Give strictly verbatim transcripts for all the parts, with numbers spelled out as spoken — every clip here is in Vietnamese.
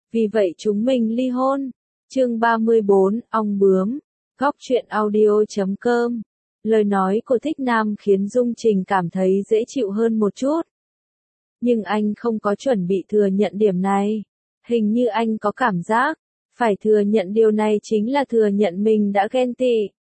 Vì vậy chúng mình ly hôn. Chương ba mươi bốn, ong bướm. Góc truyện audio chấm com. Lời nói của Thích Nam khiến Dung Trình cảm thấy dễ chịu hơn một chút. Nhưng anh không có chuẩn bị thừa nhận điểm này. Hình như anh có cảm giác, phải thừa nhận điều này chính là thừa nhận mình đã ghen tị.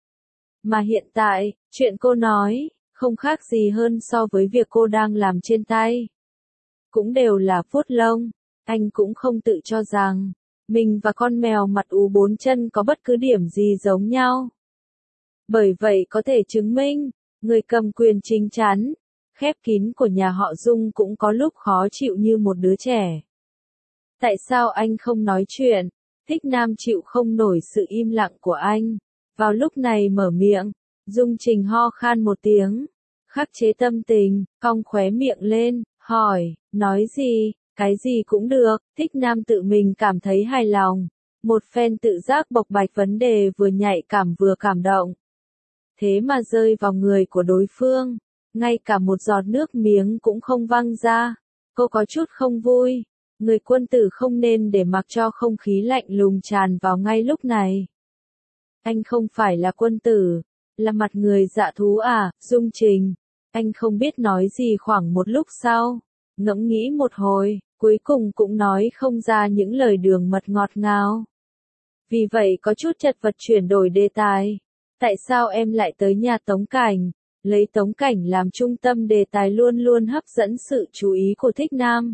Mà hiện tại, chuyện cô nói, không khác gì hơn so với việc cô đang làm trên tay. Cũng đều là vuốt lông, anh cũng không tự cho rằng, mình và con mèo mặt ú bốn chân có bất cứ điểm gì giống nhau. Bởi vậy có thể chứng minh, người cầm quyền chính chắn, khép kín của nhà họ Dung cũng có lúc khó chịu như một đứa trẻ. Tại sao anh không nói chuyện? Thích Nam chịu không nổi sự im lặng của anh. Vào lúc này mở miệng, Dung Trình ho khan một tiếng, khắc chế tâm tình, cong khóe miệng lên, hỏi, nói gì, cái gì cũng được. Thích Nam tự mình cảm thấy hài lòng, một phen tự giác bộc bạch vấn đề vừa nhạy cảm vừa cảm động. Thế mà rơi vào người của đối phương, ngay cả một giọt nước miếng cũng không văng ra. Cô có chút không vui, người quân tử không nên để mặc cho không khí lạnh lùng tràn vào ngay lúc này. Anh không phải là quân tử, là mặt người dạ thú à, Dung Trình. Anh không biết nói gì khoảng một lúc sau, ngẫm nghĩ một hồi, cuối cùng cũng nói không ra những lời đường mật ngọt ngào. Vì vậy có chút chật vật chuyển đổi đề tài. Tại sao em lại tới nhà Tống Cảnh? Lấy Tống Cảnh làm trung tâm đề tài luôn luôn hấp dẫn sự chú ý của Thích Nam.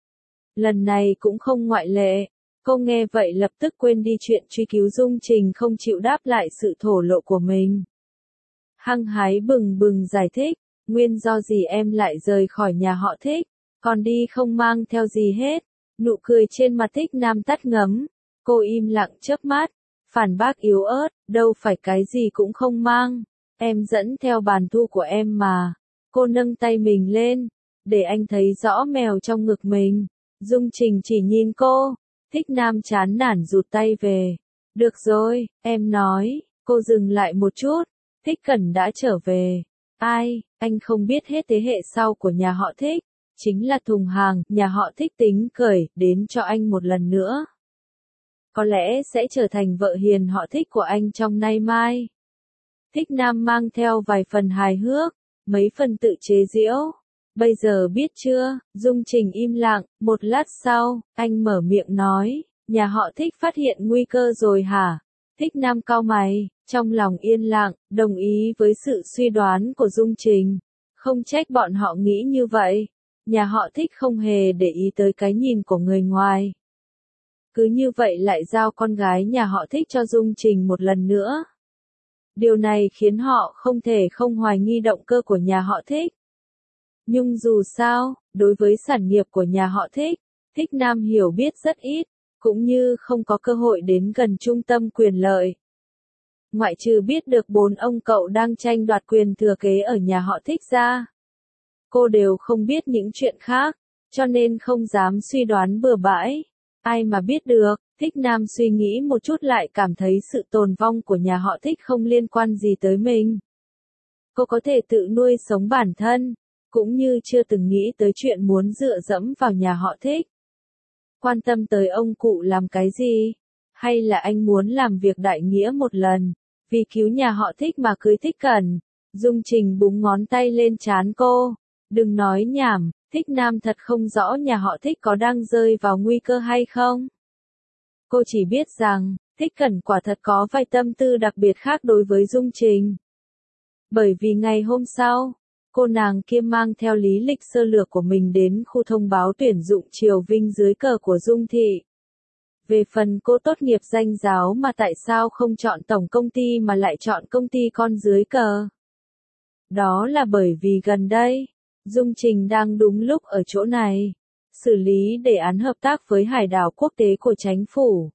Lần này cũng không ngoại lệ. Cô nghe vậy lập tức quên đi chuyện truy cứu. Dung Trình không chịu đáp lại sự thổ lộ của mình. Hăng hái bừng bừng giải thích, nguyên do gì em lại rời khỏi nhà họ Thích, còn đi không mang theo gì hết. Nụ cười trên mặt Thích Nam tắt ngấm, cô im lặng chớp mắt, phản bác yếu ớt, đâu phải cái gì cũng không mang, em dẫn theo bàn thu của em mà. Cô nâng tay mình lên, để anh thấy rõ mèo trong ngực mình. Dung Trình chỉ nhìn cô. Thích Nam chán nản rụt tay về. Được rồi, em nói. Cô dừng lại một chút. Thích Cẩn đã trở về. Ai, anh không biết hết thế hệ sau của nhà họ Thích. Chính là thùng hàng, nhà họ Thích tính cởi đến cho anh một lần nữa. Có lẽ sẽ trở thành vợ hiền họ Thích của anh trong nay mai. Thích Nam mang theo vài phần hài hước, mấy phần tự chế giễu. Bây giờ biết chưa? Dung Trình im lặng, một lát sau, anh mở miệng nói, nhà họ Thích phát hiện nguy cơ rồi hả? Thích Nam cau mày, trong lòng yên lặng, đồng ý với sự suy đoán của Dung Trình. Không trách bọn họ nghĩ như vậy. Nhà họ Thích không hề để ý tới cái nhìn của người ngoài. Cứ như vậy lại giao con gái nhà họ Thích cho Dung Trình một lần nữa. Điều này khiến họ không thể không hoài nghi động cơ của nhà họ Thích. Nhưng dù sao, đối với sản nghiệp của nhà họ Thích, Thích Nam hiểu biết rất ít, cũng như không có cơ hội đến gần trung tâm quyền lợi. Ngoại trừ biết được bốn ông cậu đang tranh đoạt quyền thừa kế ở nhà họ Thích ra, cô đều không biết những chuyện khác, cho nên không dám suy đoán bừa bãi. Ai mà biết được. Thích Nam suy nghĩ một chút lại cảm thấy sự tồn vong của nhà họ Thích không liên quan gì tới mình. Cô có thể tự nuôi sống bản thân, cũng như chưa từng nghĩ tới chuyện muốn dựa dẫm vào nhà họ Thích. Quan tâm tới ông cụ làm cái gì? Hay là anh muốn làm việc đại nghĩa một lần, vì cứu nhà họ Thích mà cưới Thích Cẩn? Dung Trình búng ngón tay lên trán cô. Đừng nói nhảm, Thích Nam thật không rõ nhà họ Thích có đang rơi vào nguy cơ hay không. Cô chỉ biết rằng, Thích Cẩn quả thật có vài tâm tư đặc biệt khác đối với Dung Trình. Bởi vì ngày hôm sau, cô nàng kia mang theo lý lịch sơ lược của mình đến khu thông báo tuyển dụng Triều Vinh dưới cờ của Dung Thị. Về phần cô tốt nghiệp danh giáo mà tại sao không chọn tổng công ty mà lại chọn công ty con dưới cờ? Đó là bởi vì gần đây, Dung Trình đang đúng lúc ở chỗ này, xử lý đề án hợp tác với hải đảo quốc tế của chính phủ.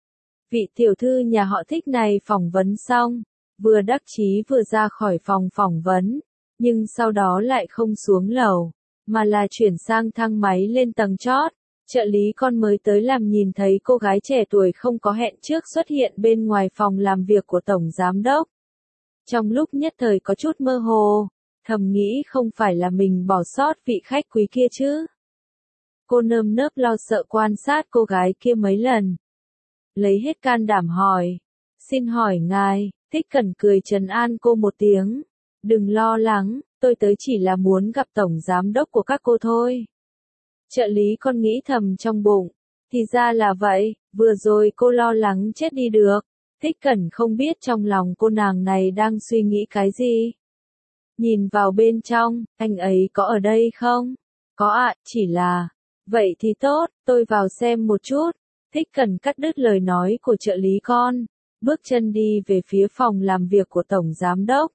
Vị tiểu thư nhà họ Thích này phỏng vấn xong, vừa đắc chí vừa ra khỏi phòng phỏng vấn, nhưng sau đó lại không xuống lầu, mà là chuyển sang thang máy lên tầng chót. Trợ lý con mới tới làm nhìn thấy cô gái trẻ tuổi không có hẹn trước xuất hiện bên ngoài phòng làm việc của tổng giám đốc. Trong lúc nhất thời có chút mơ hồ, thầm nghĩ không phải là mình bỏ sót vị khách quý kia chứ. Cô nơm nớp lo sợ quan sát cô gái kia mấy lần. Lấy hết can đảm hỏi. Xin hỏi ngài, Thích Cẩn cười trấn an cô một tiếng. Đừng lo lắng, tôi tới chỉ là muốn gặp tổng giám đốc của các cô thôi. Trợ lý con nghĩ thầm trong bụng. Thì ra là vậy, vừa rồi cô lo lắng chết đi được. Thích Cẩn không biết trong lòng cô nàng này đang suy nghĩ cái gì. Nhìn vào bên trong, anh ấy có ở đây không? Có ạ, chỉ là... Vậy thì tốt, tôi vào xem một chút. Thích Cẩn cắt đứt lời nói của trợ lý con. Bước chân đi về phía phòng làm việc của tổng giám đốc.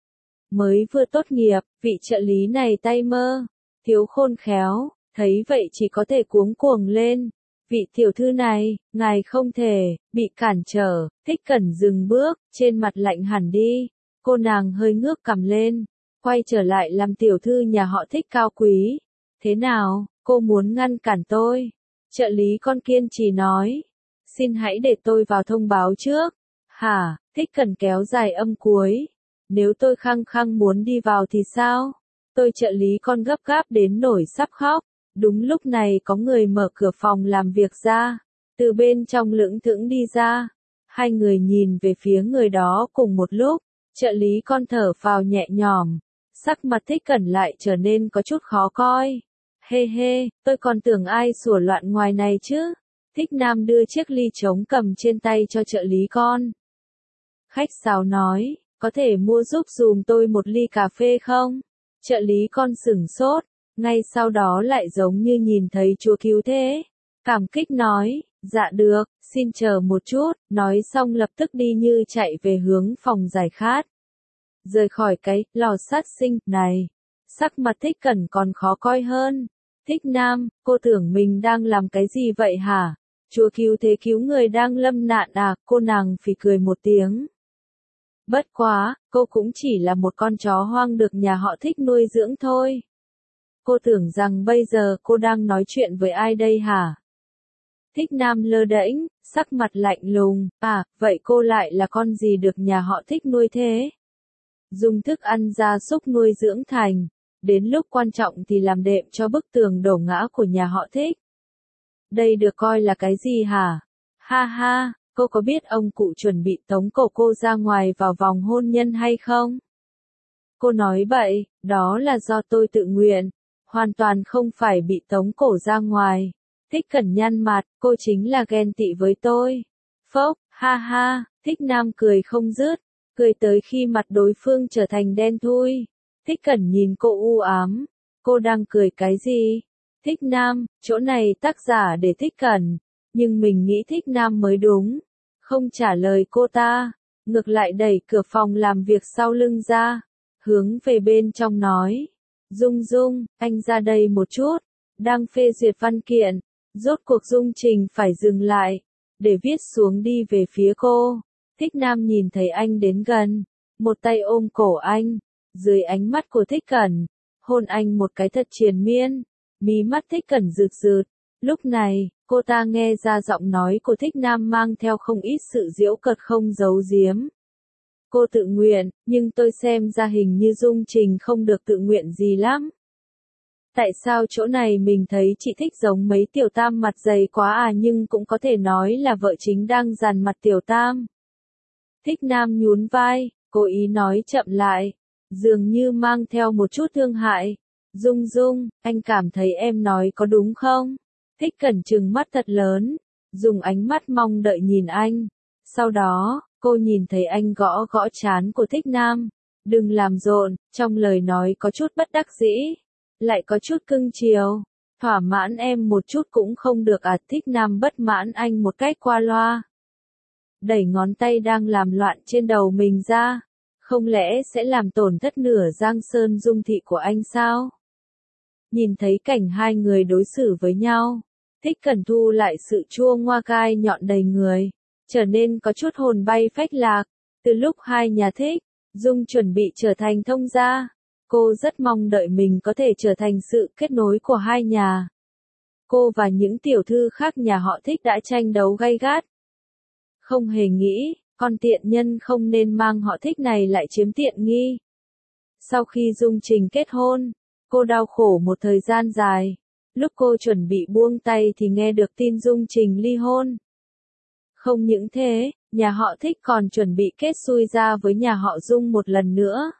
Mới vừa tốt nghiệp, vị trợ lý này tay mơ. Thiếu khôn khéo, thấy vậy chỉ có thể cuống cuồng lên. Vị tiểu thư này, ngài không thể, bị cản trở. Thích Cẩn dừng bước, trên mặt lạnh hẳn đi. Cô nàng hơi ngước cằm lên. Quay trở lại làm tiểu thư nhà họ Thích cao quý. Thế nào, cô muốn ngăn cản tôi? Trợ lý con kiên trì nói. Xin hãy để tôi vào thông báo trước. Hả, Thích Cẩn kéo dài âm cuối. Nếu tôi khăng khăng muốn đi vào thì sao? Tôi trợ lý con gấp gáp đến nổi sắp khóc. Đúng lúc này có người mở cửa phòng làm việc ra. Từ bên trong lững thững đi ra. Hai người nhìn về phía người đó cùng một lúc. Trợ lý con thở phào nhẹ nhõm. Sắc mặt Thích Cẩn lại trở nên có chút khó coi. Hê hê, tôi còn tưởng ai sủa loạn ngoài này chứ. Thích Nam đưa chiếc ly trống cầm trên tay cho trợ lý con. Khách sáo nói, có thể mua giúp dùm tôi một ly cà phê không? Trợ lý con sửng sốt, ngay sau đó lại giống như nhìn thấy Chúa cứu thế. Cảm kích nói, dạ được, xin chờ một chút, nói xong lập tức đi như chạy về hướng phòng giải khát. Rời khỏi cái lò sát sinh này, sắc mặt Thích Cẩn còn khó coi hơn. Thích Nam, cô tưởng mình đang làm cái gì vậy hả? Chúa cứu thế cứu người đang lâm nạn à? Cô nàng phì cười một tiếng. Bất quá, cô cũng chỉ là một con chó hoang được nhà họ Thích nuôi dưỡng thôi. Cô tưởng rằng bây giờ cô đang nói chuyện với ai đây hả? Thích Nam lơ đễnh, sắc mặt lạnh lùng. À, vậy cô lại là con gì được nhà họ Thích nuôi thế? Dùng thức ăn gia súc nuôi dưỡng thành. Đến lúc quan trọng thì làm đệm cho bức tường đổ ngã của nhà họ Thích. Đây được coi là cái gì hả? Ha ha, cô có biết ông cụ chuẩn bị tống cổ cô ra ngoài vào vòng hôn nhân hay không? Cô nói bậy, đó là do tôi tự nguyện. Hoàn toàn không phải bị tống cổ ra ngoài. Thích Cẩn nhăn mặt, cô chính là ghen tị với tôi. Phốc, ha ha, Thích Nam cười không dứt. Cười tới khi mặt đối phương trở thành đen thui. Thích Cẩn nhìn cô u ám. Cô đang cười cái gì? Thích Nam, chỗ này tác giả để Thích Cẩn. Nhưng mình nghĩ Thích Nam mới đúng. Không trả lời cô ta. Ngược lại đẩy cửa phòng làm việc sau lưng ra. Hướng về bên trong nói. Dung Dung, anh ra đây một chút. Đang phê duyệt văn kiện. Rốt cuộc Dung Trình phải dừng lại. Để viết xuống đi về phía cô. Thích Nam nhìn thấy anh đến gần. Một tay ôm cổ anh. Dưới ánh mắt của Thích Cẩn, hôn anh một cái thật triền miên, mí mắt Thích Cẩn rực rực. Lúc này, cô ta nghe ra giọng nói của Thích Nam mang theo không ít sự giễu cợt không giấu giếm. Cô tự nguyện, nhưng tôi xem ra hình như Dung Trình không được tự nguyện gì lắm. Tại sao chỗ này mình thấy chị Thích giống mấy tiểu tam mặt dày quá à, nhưng cũng có thể nói là vợ chính đang dằn mặt tiểu tam. Thích Nam nhún vai, cố ý nói chậm lại. Dường như mang theo một chút thương hại. Dung Dung, anh cảm thấy em nói có đúng không? Thích Cẩn trừng mắt thật lớn, dùng ánh mắt mong đợi nhìn anh. Sau đó, cô nhìn thấy anh gõ gõ trán của Thích Nam. Đừng làm rộn, trong lời nói có chút bất đắc dĩ, lại có chút cưng chiều. Thỏa mãn em một chút cũng không được à? Thích Nam bất mãn anh một cách qua loa. Đẩy ngón tay đang làm loạn trên đầu mình ra. Không lẽ sẽ làm tổn thất nửa giang sơn dung thị của anh sao? Nhìn thấy cảnh hai người đối xử với nhau, Thích Cẩn thu lại sự chua ngoa gai nhọn đầy người, trở nên có chút hồn bay phách lạc. Từ lúc hai nhà Thích, Dung chuẩn bị trở thành thông gia, cô rất mong đợi mình có thể trở thành sự kết nối của hai nhà. Cô và những tiểu thư khác nhà họ Thích đã tranh đấu gay gắt. Không hề nghĩ, con tiện nhân không nên mang họ Thích này lại chiếm tiện nghi. Sau khi Dung Trình kết hôn, cô đau khổ một thời gian dài. Lúc cô chuẩn bị buông tay thì nghe được tin Dung Trình ly hôn. Không những thế, nhà họ Thích còn chuẩn bị kết xui ra với nhà họ Dung một lần nữa.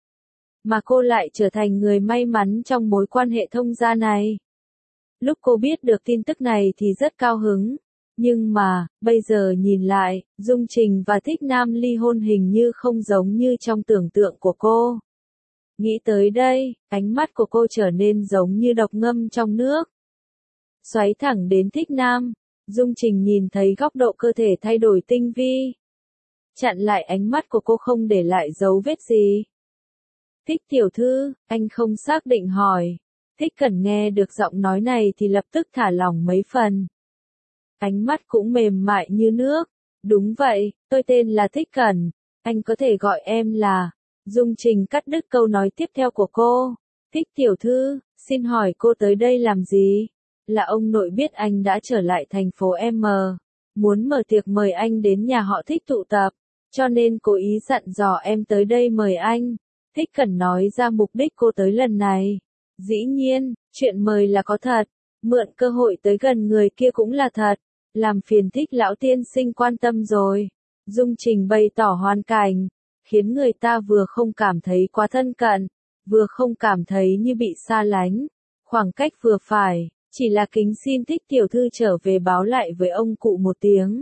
Mà cô lại trở thành người may mắn trong mối quan hệ thông gia này. Lúc cô biết được tin tức này thì rất cao hứng. Nhưng mà, bây giờ nhìn lại, Dung Trình và Thích Nam ly hôn hình như không giống như trong tưởng tượng của cô. Nghĩ tới đây, ánh mắt của cô trở nên giống như độc ngâm trong nước. Xoáy thẳng đến Thích Nam, Dung Trình nhìn thấy góc độ cơ thể thay đổi tinh vi. Chặn lại ánh mắt của cô không để lại dấu vết gì. Thích tiểu thư, anh không xác định hỏi. Thích Cẩn nghe được giọng nói này thì lập tức thả lỏng mấy phần. Ánh mắt cũng mềm mại như nước. Đúng vậy, tôi tên là Thích Cẩn, anh có thể gọi em là... Dung Trình cắt đứt câu nói tiếp theo của cô. Thích tiểu thư, xin hỏi cô tới đây làm gì? Là ông nội biết anh đã trở lại thành phố M. Muốn mở tiệc mời anh đến nhà họ Thích tụ tập, cho nên cố ý dặn dò em tới đây mời anh. Thích Cẩn nói ra mục đích cô tới lần này. Dĩ nhiên, chuyện mời là có thật, mượn cơ hội tới gần người kia cũng là thật. Làm phiền Thích lão tiên sinh quan tâm rồi. Dung Trình bày tỏ hoàn cảnh, khiến người ta vừa không cảm thấy quá thân cận, vừa không cảm thấy như bị xa lánh. Khoảng cách vừa phải, chỉ là kính xin Thích tiểu thư trở về báo lại với ông cụ một tiếng.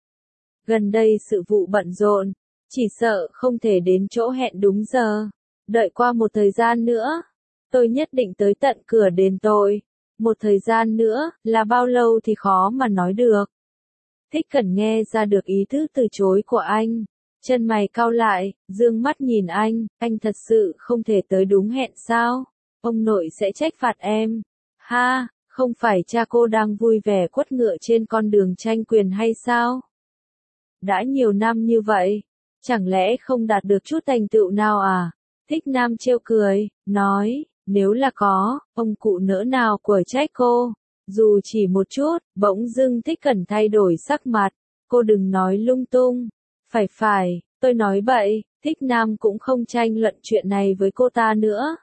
Gần đây sự vụ bận rộn, chỉ sợ không thể đến chỗ hẹn đúng giờ. Đợi qua một thời gian nữa, tôi nhất định tới tận cửa đền tội. Một thời gian nữa, là bao lâu thì khó mà nói được. Thích Cẩn nghe ra được ý thức từ chối của anh. Chân mày cau lại, dương mắt nhìn anh, anh thật sự không thể tới đúng hẹn sao? Ông nội sẽ trách phạt em. Ha, không phải cha cô đang vui vẻ quất ngựa trên con đường tranh quyền hay sao? Đã nhiều năm như vậy, chẳng lẽ không đạt được chút thành tựu nào à? Thích Nam trêu cười, nói, nếu là có, ông cụ nỡ nào quở trách cô. Dù chỉ một chút, bỗng dưng Thích Cẩn thay đổi sắc mặt. Cô đừng nói lung tung. Phải phải, tôi nói bậy, Thích Nam cũng không tranh luận chuyện này với cô ta nữa.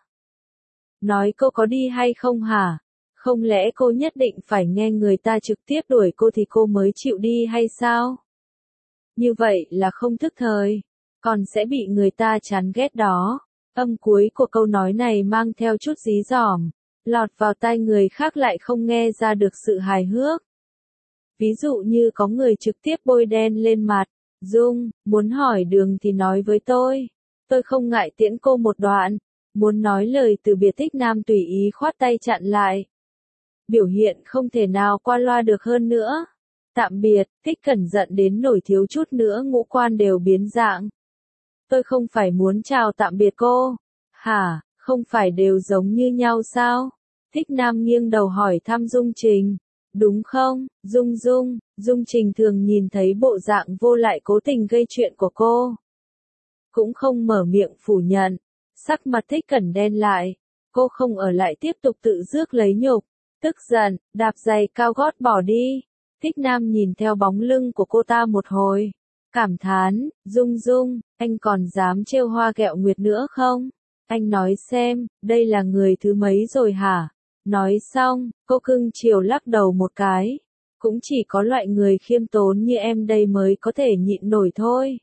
Nói cô có đi hay không hả? Không lẽ cô nhất định phải nghe người ta trực tiếp đuổi cô thì cô mới chịu đi hay sao? Như vậy là không thức thời, còn sẽ bị người ta chán ghét đó. Âm cuối của câu nói này mang theo chút dí dỏm, lọt vào tai người khác lại không nghe ra được sự hài hước. Ví dụ như có người trực tiếp bôi đen lên mặt. Dung, muốn hỏi đường thì nói với tôi. Tôi không ngại tiễn cô một đoạn. Muốn nói lời từ biệt Thích Nam tùy ý khoát tay chặn lại. Biểu hiện không thể nào qua loa được hơn nữa. Tạm biệt, Thích Cẩn giận đến nổi thiếu chút nữa ngũ quan đều biến dạng. Tôi không phải muốn chào tạm biệt cô. Hả, không phải đều giống như nhau sao? Thích Nam nghiêng đầu hỏi thăm Dung Trình. Đúng không, Dung Dung, Dung Trình thường nhìn thấy bộ dạng vô lại cố tình gây chuyện của cô. Cũng không mở miệng phủ nhận. Sắc mặt Thích Cẩn đen lại. Cô không ở lại tiếp tục tự rước lấy nhục. Tức giận, đạp giày cao gót bỏ đi. Thích Nam nhìn theo bóng lưng của cô ta một hồi. Cảm thán, Dung Dung, anh còn dám trêu hoa ghẹo nguyệt nữa không? Anh nói xem, đây là người thứ mấy rồi hả? Nói xong, cô cưng chiều lắc đầu một cái. Cũng chỉ có loại người khiêm tốn như em đây mới có thể nhịn nổi thôi.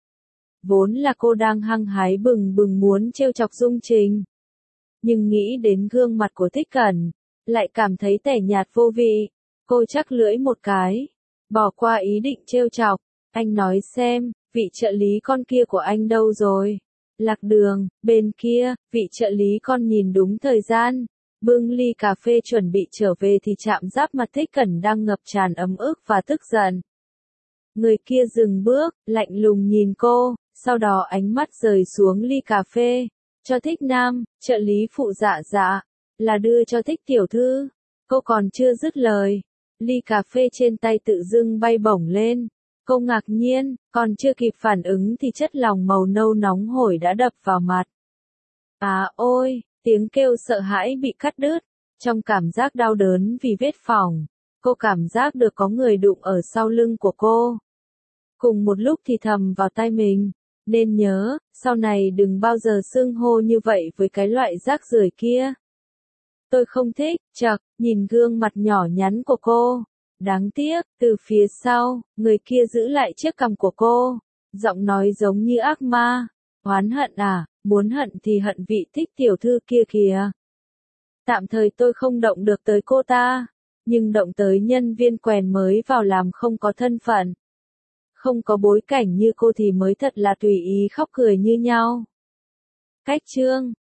Vốn là cô đang hăng hái bừng bừng muốn trêu chọc Dung Trình. Nhưng nghĩ đến gương mặt của Thích Cẩn, lại cảm thấy tẻ nhạt vô vị. Cô chắc lưỡi một cái, bỏ qua ý định trêu chọc. Anh nói xem, vị trợ lý con kia của anh đâu rồi? Lạc đường, bên kia, vị trợ lý con nhìn đúng thời gian. Bưng ly cà phê chuẩn bị trở về thì chạm giáp mặt Thích Cẩn đang ngập tràn ấm ức và tức giận. Người kia dừng bước, lạnh lùng nhìn cô, sau đó ánh mắt rời xuống ly cà phê. Cho Thích Nam, trợ lý phụ dạ dạ, là đưa cho Thích tiểu thư. Cô còn chưa dứt lời. Ly cà phê trên tay tự dưng bay bổng lên. Cô ngạc nhiên, còn chưa kịp phản ứng thì chất lỏng màu nâu nóng hổi đã đập vào mặt. À ôi, tiếng kêu sợ hãi bị cắt đứt. Trong cảm giác đau đớn vì vết phỏng, cô cảm giác được có người đụng ở sau lưng của cô. Cùng một lúc thì thầm vào tai mình, nên nhớ, sau này đừng bao giờ xưng hô như vậy với cái loại rác rưởi kia. tôi không thích, chậc, nhìn gương mặt nhỏ nhắn của cô. Đáng tiếc, từ phía sau, người kia giữ lại chiếc cằm của cô. Giọng nói giống như ác ma. Oán hận à, muốn hận thì hận vị thích tiểu thư kia kìa. Tạm thời tôi không động được tới cô ta, nhưng động tới nhân viên quèn mới vào làm không có thân phận, không có bối cảnh như cô thì mới thật là tùy ý khóc cười như nhau. Cách chương